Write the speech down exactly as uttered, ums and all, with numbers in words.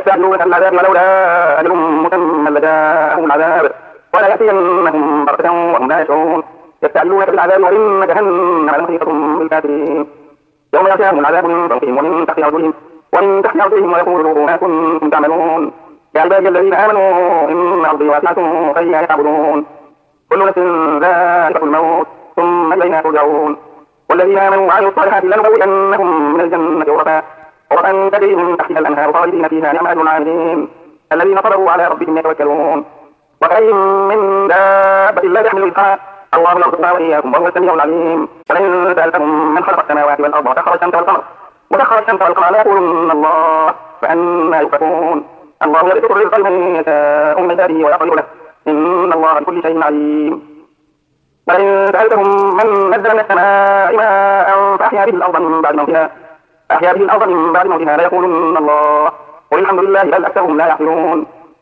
يستعجلونك بالعذاب ولولا أجل مسمى لجاءهم العذاب ولا يأتينهم بغتة وهم لا يشعرون يستعجلونك بالعذاب وإن جهنم لمحيطة بالكافرين يوم يأتيهم العذاب من فوقهم ومن تحت أرجلهم ومن تحت أرجلهم ويقولوا ما كنتم تعملون يا عبادي الذين آمنوا إن أرضي واسعة فإياي فاعبدون كل نفس ذائقة الموت ثم إلينا ترجعون والذين آمنوا وعملوا الصالحات لنبوئنهم من الجنة غرفا غرفا تجري من تحتها الأنهار خالدين فيها نعم أجر العاملين الذين صبروا على ربهم يتوكلون وكأين من دابة لا تحمل رزقها الله يرزقها وإياكم وهو السميع العليم ولئن سألتهم من خلق السماوات والأرض وسخر الشمس والقمر وسخر الشمس والقمر ليقولن الله فأنى يؤفكون الله يرزق الرزق لمن يشاء من عباده ويقدر له إن الله بكل شيء عليم ولئن سألتهم من نزل من السماء ماء فأحيا به الأرض من بعد موتها أحيا به الأرض من بعد موتها ليقولن الله قل الحمد لله بل أكثرهم لا يعقلون